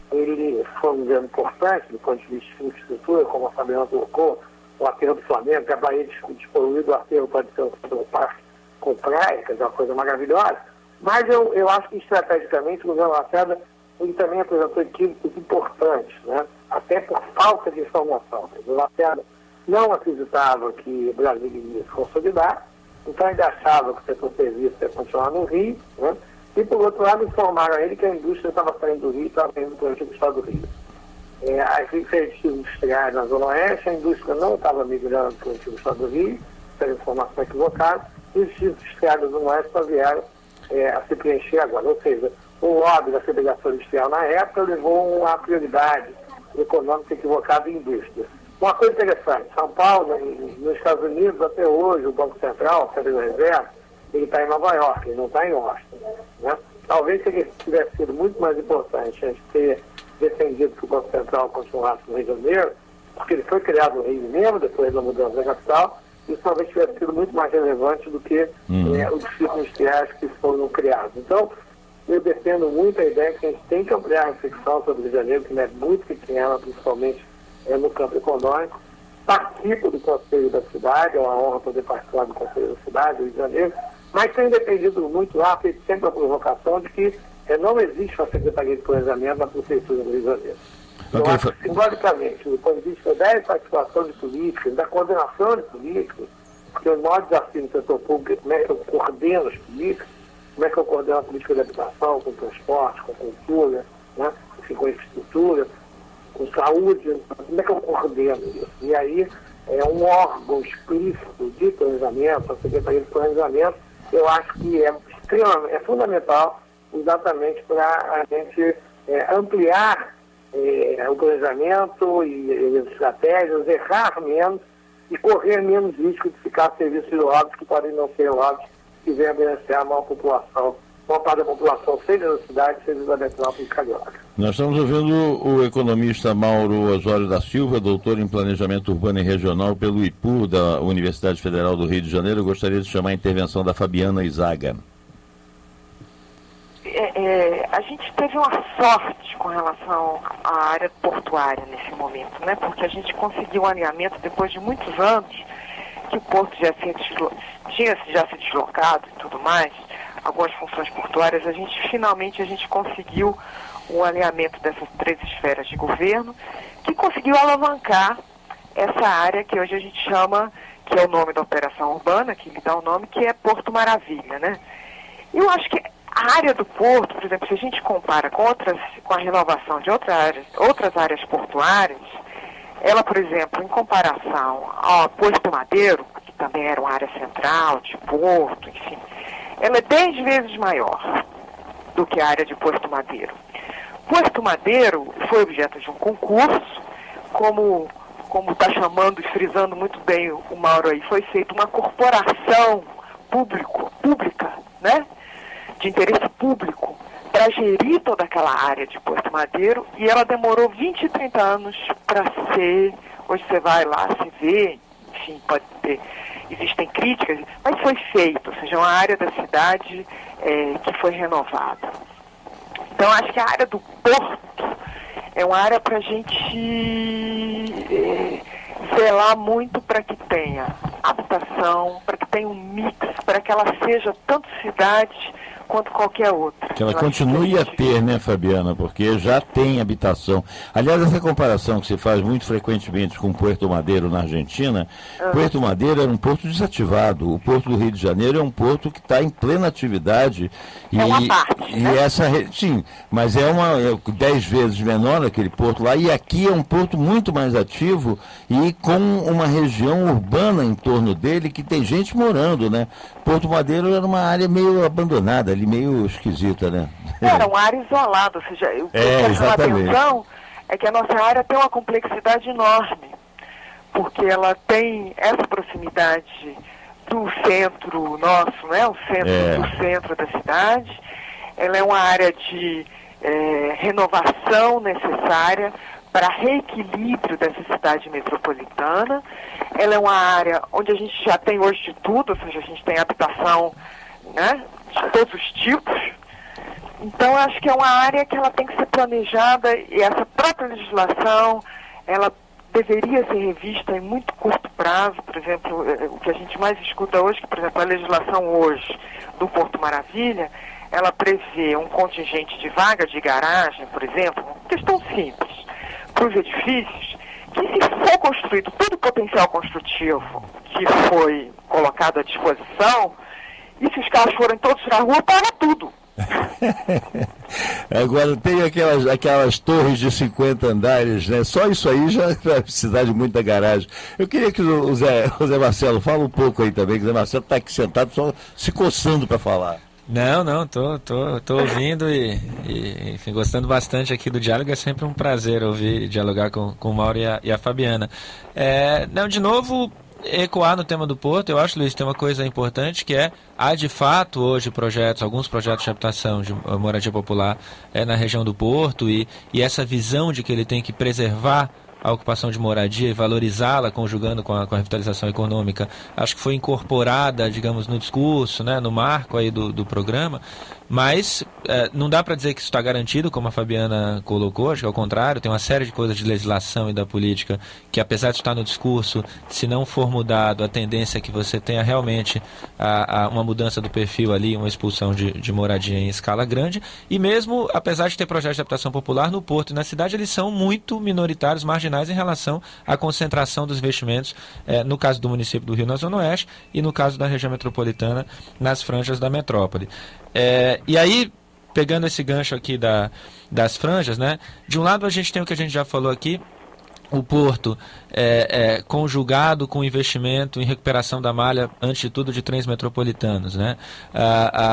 ele foi um governo importante do ponto de vista de infraestrutura, como a Fabiana colocou, o aterro do Flamengo, que a Bahia despoluída, o aterro pode ser um parque com praia, que é uma coisa maravilhosa, mas eu, eu acho que estrategicamente o governo Lacerda ele também apresentou equívocos importantes, né? Até por falta de informação. O Lacerda não acreditava que o Brasil iria se consolidar, então ele achava que o setor serviço ia continuar no Rio, né? E por outro lado informaram a ele que a indústria estava saindo do Rio e estava indo para o antigo estado do Rio. É, as diferentes industriais na Zona Oeste, a indústria não estava migrando para o antigo estado do Rio, essa informação equivocada, e os industriais da Zona Oeste só vieram é, a se preencher agora. Ou seja, o lobby da Federação Industrial na época levou uma prioridade econômica equivocada em indústria. Uma coisa interessante, São Paulo, nos Estados Unidos, até hoje, o Banco Central, o Federal Reserve, ele está em Nova York, ele não está em Washington, né? Talvez se ele tivesse sido muito mais importante a gente ter defendido que o Banco Central continuasse no Rio de Janeiro, porque ele foi criado no Rio mesmo, depois da mudança da capital, isso talvez tivesse sido muito mais relevante do que uhum. é, os distritos industriais que foram criados. Então, eu defendo muito a ideia que a gente tem que ampliar a reflexão sobre o Rio de Janeiro, que não é muito pequena, principalmente é, no campo econômico. Participo do Conselho da Cidade, é uma honra poder participar do Conselho da Cidade, do Rio de Janeiro, mas tenho defendido muito lá, feito sempre a provocação de que é, não existe uma Secretaria de Planejamento na Prefeitura do Rio de Janeiro. Eu okay. acho que, simbolicamente, do ponto de vista da participação de políticos, da coordenação de políticos, porque o maior desafio no setor público é como é que eu coordeno os políticos, como é que eu coordeno a política de habitação, com transporte, com cultura, né? Enfim, com infraestrutura, com saúde, como é que eu coordeno isso? E aí, é um órgão explícito de planejamento, a Secretaria de Planejamento, eu acho que é, extremamente, é fundamental exatamente para a gente é, ampliar é, o planejamento e, e as estratégias, errar menos e correr menos risco de ficar a serviço de lobbies que podem não ser lobbies que venham a beneficiar a maior população boa parte da população, seja da cidade, seja da metrópole carioca. Nós estamos ouvindo o economista Mauro Osório da Silva, doutor em Planejamento Urbano e Regional pelo I P U, da Universidade Federal do Rio de Janeiro. Eu gostaria de chamar a intervenção da Fabiana Izaga. É, é, a gente teve uma sorte com relação à área portuária nesse momento, né? Porque a gente conseguiu um alinhamento depois de muitos anos que o porto já tinha, deslo... tinha já se deslocado e tudo mais, algumas funções portuárias. A gente finalmente a gente conseguiu o alinhamento dessas três esferas de governo, que conseguiu alavancar essa área que hoje a gente chama, que é o nome da operação urbana, que lhe dá o nome, que é Porto Maravilha, né? Eu acho que a área do porto, por exemplo, se a gente compara com, outras, com a renovação de outras áreas, outras áreas portuárias, ela, por exemplo, em comparação ao Porto Madeiro, que também era uma área central, de porto, enfim, ela é dez vezes maior do que a área de Porto Madeiro. Porto Madeiro foi objeto de um concurso, como como está chamando e frisando muito bem o Mauro aí, foi feita uma corporação público, pública, né, de interesse público, para gerir toda aquela área de Porto Madeiro, e ela demorou vinte, trinta anos para ser. Hoje você vai lá, se vê, enfim, pode ter, existem críticas, mas foi feito, ou seja, uma área da cidade é, que foi renovada. Então, acho que a área do porto é uma área para a gente é, zelar muito para que tenha habitação, para que tenha um mix, para que ela seja tanto cidade quanto qualquer outra. Que ela continue a ter, né, Fabiana? Porque já tem habitação. Aliás, essa comparação que se faz muito frequentemente com Puerto Madeiro na Argentina, uhum. Puerto Madeiro era um porto desativado. O Porto do Rio de Janeiro é um porto que está em plena atividade. E, é uma parte, e né? essa, sim, mas é uma é dez vezes menor aquele porto lá, e aqui é um porto muito mais ativo e com uma região urbana em torno dele que tem gente morando, né? Porto Madeiro era uma área meio abandonada, ali meio esquisita, né? Era uma área isolada, ou seja, o que é, chama a atenção é que a nossa área tem uma complexidade enorme, porque ela tem essa proximidade do centro nosso, né? O centro é. do centro da cidade. Ela é uma área de é, renovação necessária para reequilíbrio dessa cidade metropolitana. Ela é uma área onde a gente já tem hoje de tudo, ou seja, a gente tem habitação, né, de todos os tipos. Então, eu acho que é uma área que ela tem que ser planejada, e essa própria legislação, ela deveria ser revista em muito curto prazo. Por exemplo, o que a gente mais escuta hoje, que, por exemplo, a legislação hoje do Porto Maravilha, ela prevê um contingente de vaga de garagem, por exemplo, questão simples, para os edifícios, que se for construído todo o potencial construtivo que foi colocado à disposição, e se os carros forem todos na rua, para tudo. Agora tem aquelas, aquelas torres de cinquenta andares, né? Só isso aí já vai precisar de muita garagem. Eu queria que o Zé, o Zé Marcelo fale um pouco aí também, que o Zé Marcelo está aqui sentado só se coçando para falar. Não, não, tô, tô, tô ouvindo e, e enfim, gostando bastante aqui do diálogo. É sempre um prazer ouvir, dialogar com, com o Mauro e a, e a Fabiana. É, não, de novo, ecoar no tema do Porto, eu acho, Luiz, tem uma coisa importante, que é, há de fato hoje projetos, alguns projetos de habitação, de moradia popular é, na região do Porto, e, e essa visão de que ele tem que preservar a ocupação de moradia e valorizá-la, conjugando com a, com a revitalização econômica, acho que foi incorporada, digamos, no discurso, né, no marco aí do, do programa, mas é, não dá para dizer que isso está garantido, como a Fabiana colocou. Acho que ao contrário, tem uma série de coisas de legislação e da política que, apesar de estar no discurso, se não for mudado, a tendência é que você tenha realmente a, a, uma mudança do perfil ali, uma expulsão de, de moradia em escala grande, e mesmo, apesar de ter projetos de habitação popular no Porto e na cidade, eles são muito minoritários, marginais em relação à concentração dos investimentos, é, no caso do município do Rio, na Zona Oeste, e no caso da região metropolitana, nas franjas da metrópole. É, e aí, pegando esse gancho aqui da, das franjas, né? De um lado a gente tem o que a gente já falou aqui, o Porto é, é, conjugado com investimento em recuperação da malha, antes de tudo, de trens metropolitanos, né? Ah, ah,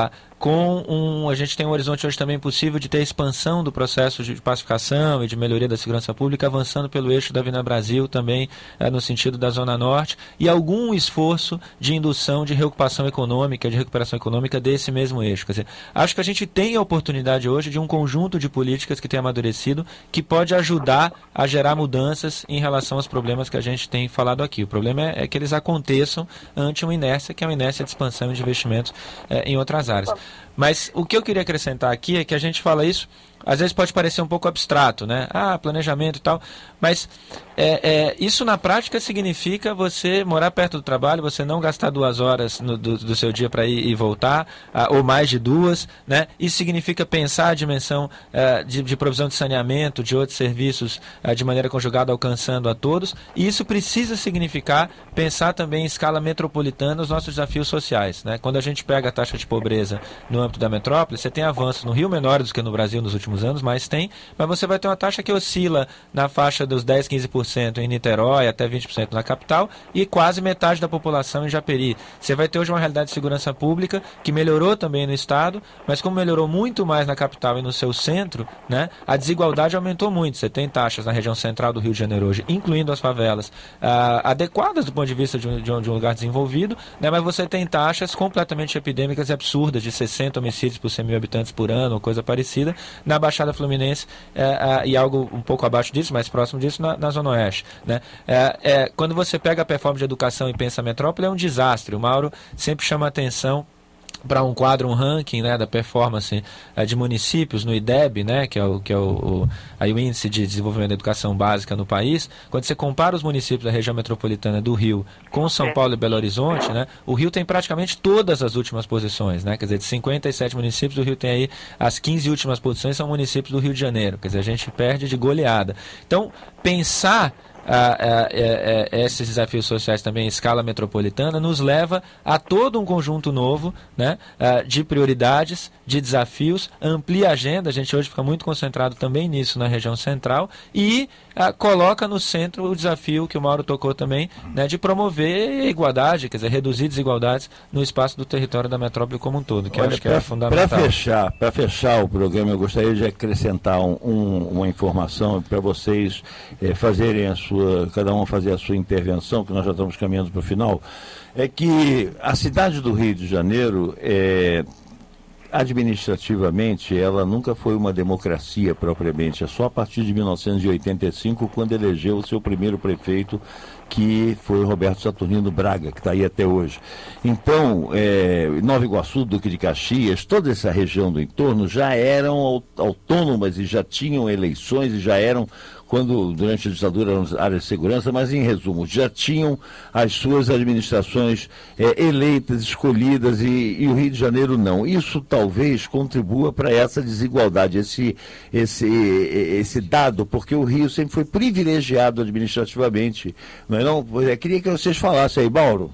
com um, a gente tem um horizonte hoje também possível de ter expansão do processo de pacificação e de melhoria da segurança pública, avançando pelo eixo da Avenida Brasil, também é, no sentido da Zona Norte, e algum esforço de indução de reocupação econômica, de recuperação econômica desse mesmo eixo. Quer dizer, acho que a gente tem a oportunidade hoje de um conjunto de políticas que tem amadurecido, que pode ajudar a gerar mudanças em relação aos problemas que a gente tem falado aqui. O problema é, é que eles aconteçam ante uma inércia, que é uma inércia de expansão e de investimentos é, em outras áreas. Mas o que eu queria acrescentar aqui é que a gente fala isso, às vezes pode parecer um pouco abstrato, né? Ah, planejamento e tal, mas é, é, isso na prática significa você morar perto do trabalho, você não gastar duas horas no, do, do seu dia para ir e voltar, ah, ou mais de duas, né? Isso significa pensar a dimensão ah, de, de provisão de saneamento, de outros serviços ah, de maneira conjugada, alcançando a todos, e isso precisa significar pensar também em escala metropolitana os nossos desafios sociais, né? Quando a gente pega a taxa de pobreza no âmbito da metrópole, você tem avanços no Rio menores do que no Brasil nos últimos anos, mas tem, mas você vai ter uma taxa que oscila na faixa dos dez, quinze por cento em Niterói, até vinte por cento na capital, e quase metade da população em Japeri. Você vai ter hoje uma realidade de segurança pública que melhorou também no estado, mas como melhorou muito mais na capital e no seu centro, né, a desigualdade aumentou muito. Você tem taxas na região central do Rio de Janeiro hoje, incluindo as favelas, ah, adequadas do ponto de vista de um, de um, de um lugar desenvolvido, né, mas você tem taxas completamente epidêmicas e absurdas, de sessenta homicídios por cem mil habitantes por ano, ou coisa parecida, na Baixada Fluminense, é, é, e algo um pouco abaixo disso, mais próximo disso, na, na Zona Oeste, né? É, é, quando você pega a performance de educação e pensa a metrópole, é um desastre. O Mauro sempre chama atenção para um quadro, um ranking, né, da performance uh, de municípios no I D E B, né, que é, o, que é o, o, aí o Índice de Desenvolvimento da Educação Básica no país. Quando você compara os municípios da região metropolitana do Rio com São Paulo e Belo Horizonte, né, o Rio tem praticamente todas as últimas posições, né, quer dizer, de cinquenta e sete municípios, o Rio tem aí as quinze últimas posições são municípios do Rio de Janeiro, quer dizer, a gente perde de goleada. Então, pensar Ah, ah, é, é, esses desafios sociais também em escala metropolitana nos leva a todo um conjunto novo, né, ah, de prioridades, de desafios, amplia a agenda, a gente hoje fica muito concentrado também nisso na região central e ah, coloca no centro o desafio que o Mauro tocou também, né, de promover a igualdade, quer dizer, reduzir desigualdades no espaço do território da metrópole como um todo, que Olha, eu acho que pra, é fundamental. Para fechar, para fechar o programa, eu gostaria de acrescentar um, um, uma informação para vocês eh, fazerem a sua cada um fazer a sua intervenção, que nós já estamos caminhando para o final, é que a cidade do Rio de Janeiro, é, administrativamente, ela nunca foi uma democracia propriamente, é só a partir de mil novecentos e oitenta e cinco, quando elegeu o seu primeiro prefeito, que foi Roberto Saturnino Braga, que está aí até hoje. Então, é, Nova Iguaçu, Duque de Caxias, toda essa região do entorno já eram autônomas e já tinham eleições e já eram, quando durante a ditadura eram áreas de segurança, mas em resumo, já tinham as suas administrações é, eleitas, escolhidas e, e o Rio de Janeiro não. Isso talvez contribua para essa desigualdade, esse, esse, esse dado, porque o Rio sempre foi privilegiado administrativamente. Não é não? Eu queria que vocês falassem aí, Mauro.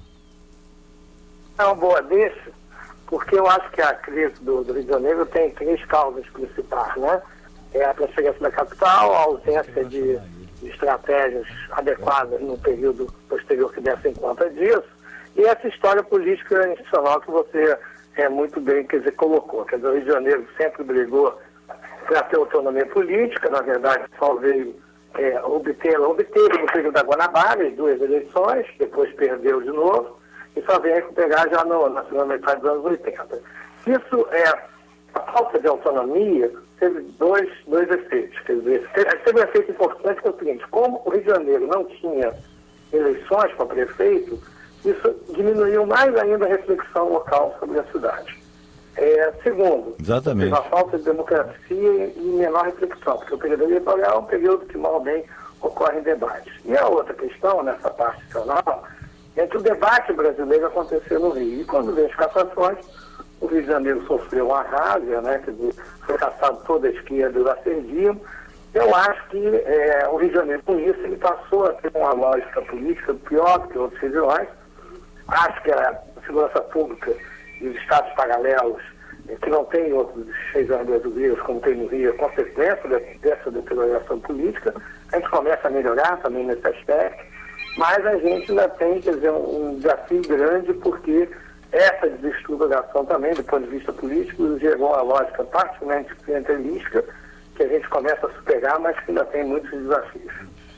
É uma boa disso, porque eu acho que a crise do, do Rio de Janeiro tem três causas principais, né? É a transferência da capital, a ausência de, de estratégias adequadas no período posterior que dessem conta disso, e essa história política institucional que você é, muito bem, quer dizer, colocou. Quer dizer, o Rio de Janeiro sempre brigou para ter autonomia política, na verdade só veio é, obter, obteve no período da Guanabara as duas eleições, depois perdeu de novo, e só veio recuperar já no, na segunda metade dos anos oitenta. Isso é, a falta de autonomia teve dois, dois efeitos. Quer dizer, teve um efeito importante que é o seguinte: como o Rio de Janeiro não tinha eleições para prefeito, isso diminuiu mais ainda a reflexão local sobre a cidade. É, segundo, Exatamente. teve a falta de democracia e menor reflexão, porque o período eleitoral é um período que mal bem ocorrem debates. E a outra questão, nessa parte nacional, é que o debate brasileiro aconteceu no Rio. E quando veio as cassações, o Rio de Janeiro sofreu uma rávia, né, quer dizer, foi caçado toda a esquerda e o acervismo. Eu acho que é, o Rio de Janeiro, com isso, ele passou a ter uma lógica política pior do que outras regiões. Acho que a segurança pública e os estados paralelos, que não tem em outros regiões brasileiros, como tem no Rio, é consequência dessa deterioração política. A gente começa a melhorar também nesse aspecto, mas a gente ainda tem, quer dizer, um desafio grande, porque essa desestruturação também, do ponto de vista político, gerou uma lógica particularmente clientelística, que a gente começa a superar, mas que ainda tem muitos desafios.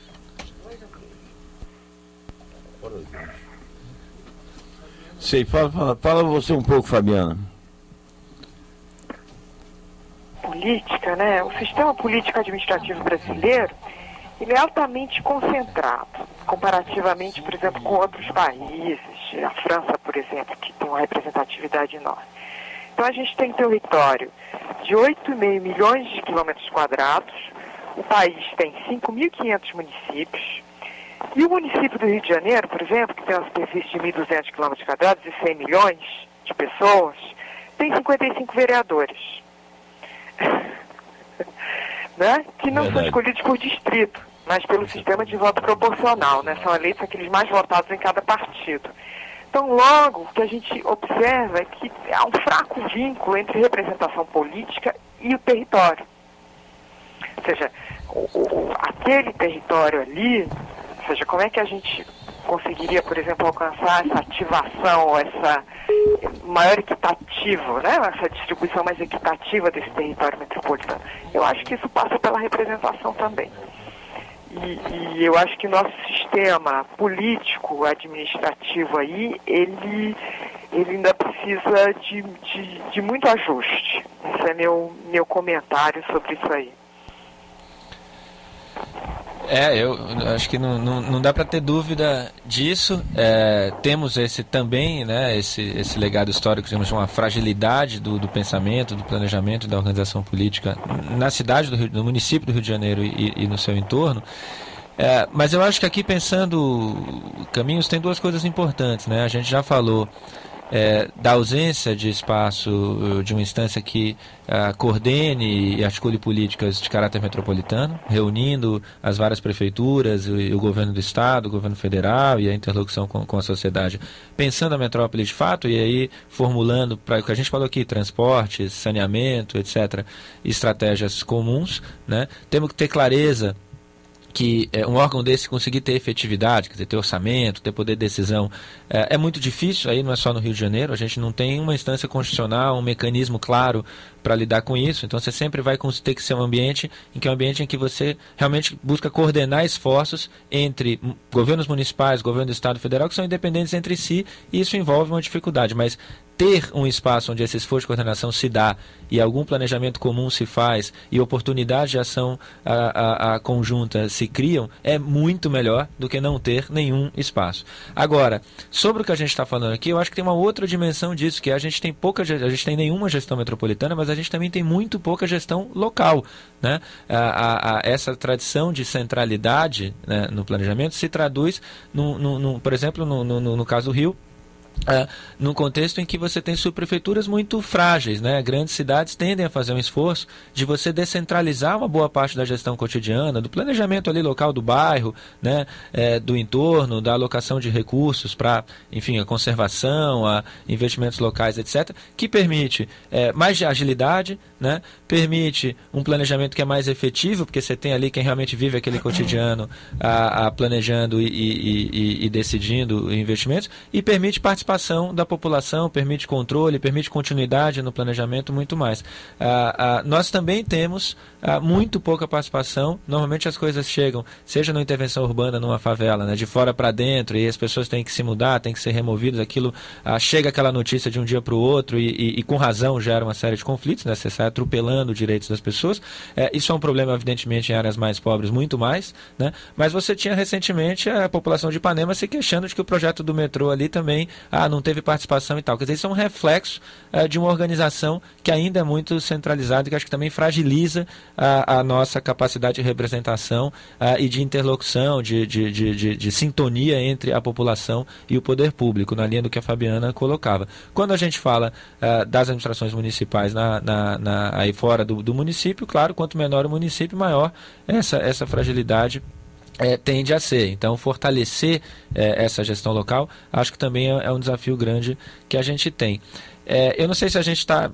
Sei, fala, fala, fala você um pouco, Fabiana. Política, né? O sistema político administrativo brasileiro, ele é altamente concentrado, comparativamente, por exemplo, com outros países, a França, por exemplo, que tem uma representatividade enorme. Então a gente tem território de oito vírgula cinco milhões de quilômetros quadrados, o país tem cinco mil e quinhentos municípios, e o município do Rio de Janeiro, por exemplo, que tem uma superfície de mil e duzentos quilômetros quadrados e cem milhões de pessoas, tem cinquenta e cinco vereadores, né? Que não Verdade. São escolhidos por distrito, mas pelo sistema de voto proporcional, né? São eleitos aqueles mais votados em cada partido. Então, logo, o que a gente observa é que há um fraco vínculo entre representação política e o território. Ou seja, o, o, aquele território ali, ou seja, como é que a gente conseguiria, por exemplo, alcançar essa ativação, essa maior equitativo, né? Essa distribuição mais equitativa desse território metropolitano? Eu acho que isso passa pela representação também. E, e eu acho que o nosso sistema político, administrativo aí, ele, ele ainda precisa de, de, de muito ajuste. Esse é meu, meu comentário sobre isso aí. É, eu acho que não, não, não dá para ter dúvida disso. É, temos esse também, né, esse, esse legado histórico, temos uma fragilidade do, do pensamento, do planejamento, da organização política na cidade do Rio, no município do Rio de Janeiro e, e no seu entorno. É, mas eu acho que aqui, pensando caminhos, tem duas coisas importantes, né? A gente já falou É, da ausência de espaço de uma instância que uh, coordene e articule políticas de caráter metropolitano, reunindo as várias prefeituras, o, o governo do estado, o governo federal e a interlocução com, com a sociedade, pensando a metrópole de fato e aí formulando, para o que a gente falou aqui, transportes, saneamento, etcétera, estratégias comuns, né? Temos que ter clareza que é, um órgão desse conseguir ter efetividade, quer dizer, ter orçamento, ter poder de decisão, é, é muito difícil, aí não é só no Rio de Janeiro, a gente não tem uma instância constitucional, um mecanismo claro para lidar com isso, então você sempre vai ter que ser um ambiente em que é um ambiente em que você realmente busca coordenar esforços entre governos municipais, governo do estado e federal, que são independentes entre si, e isso envolve uma dificuldade, mas ter um espaço onde esse esforço de coordenação se dá e algum planejamento comum se faz e oportunidades de ação a, a, a conjunta se criam, é muito melhor do que não ter nenhum espaço. Agora, sobre o que a gente está falando aqui, eu acho que tem uma outra dimensão disso, que a gente tem pouca, a gente tem nenhuma gestão metropolitana, mas a gente também tem muito pouca gestão local, né? A, a, a, essa tradição de centralidade, né, no planejamento se traduz, no, no, no, por exemplo, no, no, no caso do Rio, Uh, num contexto em que você tem subprefeituras muito frágeis, né? Grandes cidades tendem a fazer um esforço de você descentralizar uma boa parte da gestão cotidiana, do planejamento ali local do bairro, né? É, do entorno, da alocação de recursos para, enfim, a conservação, a investimentos locais, etcétera, que permite é, mais de agilidade, né? Permite um planejamento que é mais efetivo, porque você tem ali quem realmente vive aquele cotidiano a, a planejando e, e, e, e decidindo investimentos, e permite participação da população, permite controle, permite continuidade no planejamento, muito mais. Ah, ah, nós também temos ah, muito pouca participação, normalmente as coisas chegam, seja numa intervenção urbana, numa favela, né, de fora para dentro, e as pessoas têm que se mudar, têm que ser removidas, aquilo, ah, chega aquela notícia de um dia para o outro e, e, e com razão gera uma série de conflitos, né, você sai atropelando os direitos das pessoas. É, isso é um problema, evidentemente, em áreas mais pobres, muito mais, né, mas você tinha recentemente a população de Ipanema se queixando de que o projeto do metrô ali também ah, não teve participação e tal. Quer dizer, isso é um reflexo uh, de uma organização que ainda é muito centralizada e que acho que também fragiliza uh, a nossa capacidade de representação uh, e de interlocução, de, de, de, de, de sintonia entre a população e o poder público, na linha do que a Fabiana colocava. Quando a gente fala uh, das administrações municipais na, na, na, aí fora do, do município, claro, quanto menor o município, maior essa, essa fragilidade É, tende a ser. Então, fortalecer é, essa gestão local, acho que também é, é um desafio grande que a gente tem. É, eu não sei se a gente está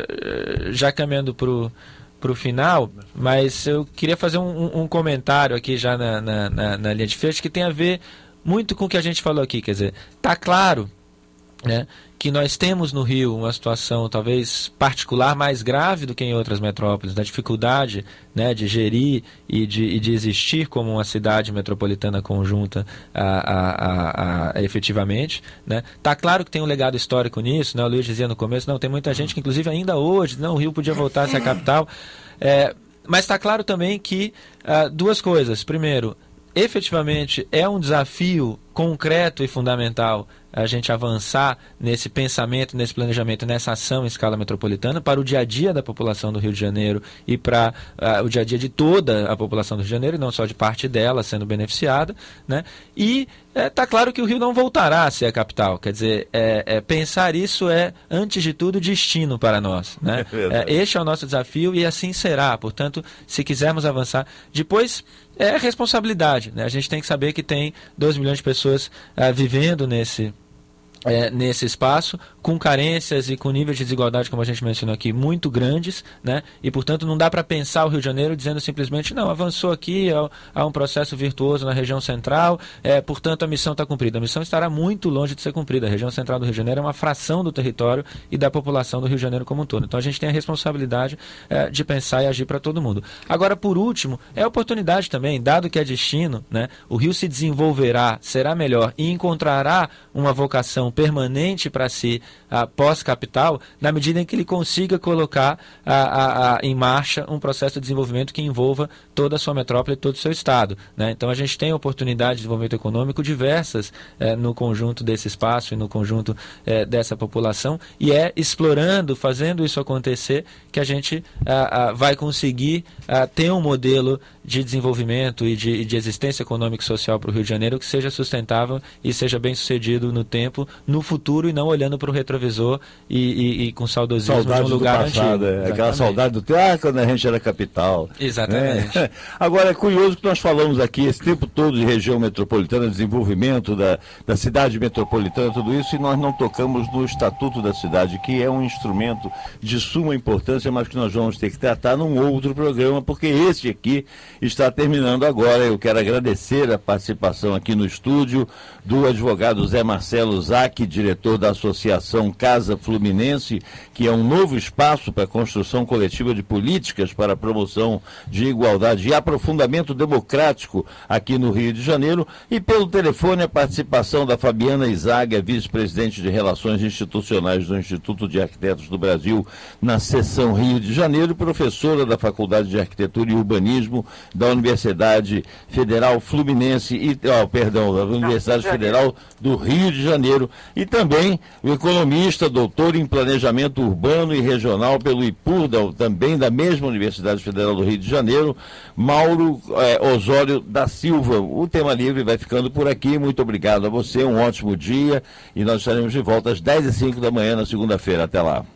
é, já caminhando para o final, mas eu queria fazer um, um comentário aqui já na, na, na, na linha de fecho, que tem a ver muito com o que a gente falou aqui. Quer dizer, está claro né, que nós temos no Rio uma situação talvez particular mais grave do que em outras metrópoles, da dificuldade, né, de gerir e de, e de existir como uma cidade metropolitana conjunta a, a, a, a, efetivamente. Né. Tá claro que tem um legado histórico nisso, né, o Luiz dizia no começo, não, tem muita gente que inclusive ainda hoje, não, o Rio podia voltar a ser a capital, é, mas está claro também que uh, duas coisas. Primeiro, efetivamente é um desafio concreto e fundamental a gente avançar nesse pensamento, nesse planejamento, nessa ação em escala metropolitana para o dia a dia da população do Rio de Janeiro e para uh, o dia a dia de toda a população do Rio de Janeiro, e não só de parte dela sendo beneficiada, né? E está é, claro que o Rio não voltará a ser a capital, quer dizer, é, é, pensar isso é, antes de tudo, destino para nós, né? É, este é o nosso desafio e assim será, portanto, se quisermos avançar. Depois, é responsabilidade, né? A gente tem que saber que tem dois milhões de pessoas uh, vivendo nesse É, nesse espaço, com carências e com níveis de desigualdade, como a gente mencionou aqui, muito grandes, né? E, portanto, não dá para pensar o Rio de Janeiro dizendo simplesmente, não, avançou aqui, há, há um processo virtuoso na região central, é, portanto, a missão está cumprida. A missão estará muito longe de ser cumprida. A região central do Rio de Janeiro é uma fração do território e da população do Rio de Janeiro como um todo. Então, a gente tem a responsabilidade é, de pensar e agir para todo mundo. Agora, por último, é oportunidade também, dado que é destino, né? O Rio se desenvolverá, será melhor e encontrará uma vocação permanente para si uh, pós-capital, na medida em que ele consiga colocar uh, uh, uh, em marcha um processo de desenvolvimento que envolva toda a sua metrópole e todo o seu estado, né? Então a gente tem oportunidades de desenvolvimento econômico diversas uh, no conjunto desse espaço e no conjunto uh, dessa população, e é explorando, fazendo isso acontecer, que a gente uh, uh, vai conseguir uh, ter um modelo de desenvolvimento e de, de existência econômica e social para o Rio de Janeiro que seja sustentável e seja bem sucedido no tempo, no futuro, e não olhando para o retrovisor e, e, e com saudosismo saudade de um lugar do passado, antigo. É, aquela saudade do tempo, ah, quando a gente era capital. Exatamente. É. Agora, é curioso que nós falamos aqui esse tempo todo de região metropolitana, desenvolvimento da, da cidade metropolitana, tudo isso, e nós não tocamos no Estatuto da Cidade, que é um instrumento de suma importância, mas que nós vamos ter que tratar num outro programa, porque esse aqui está terminando agora. Eu quero agradecer a participação aqui no estúdio do advogado Zé Marcelo Zac, diretor da Associação Casa Fluminense, que é um novo espaço para a construção coletiva de políticas para a promoção de igualdade e aprofundamento democrático aqui no Rio de Janeiro, e pelo telefone a participação da Fabiana Izaga, vice-presidente de Relações Institucionais do Instituto de Arquitetos do Brasil, na seção Rio de Janeiro, professora da Faculdade de Arquitetura e Urbanismo da Universidade Federal Fluminense, e, oh, perdão, da Universidade Federal do Rio de Janeiro, e também o economista, doutor em Planejamento Urbano e Regional pelo I P U, da, também da mesma Universidade Federal do Rio de Janeiro, Mauro eh, Osório da Silva. O Tema Livre vai ficando por aqui. Muito obrigado a você, um ótimo dia, e nós estaremos de volta às dez e cinco da manhã na segunda-feira. Até lá.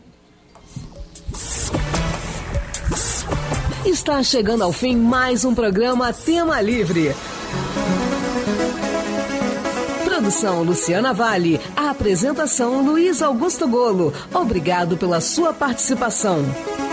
Está chegando ao fim mais um programa Tema Livre. Produção Luciana Vale. A apresentação Luiz Augusto Golo. Obrigado pela sua participação.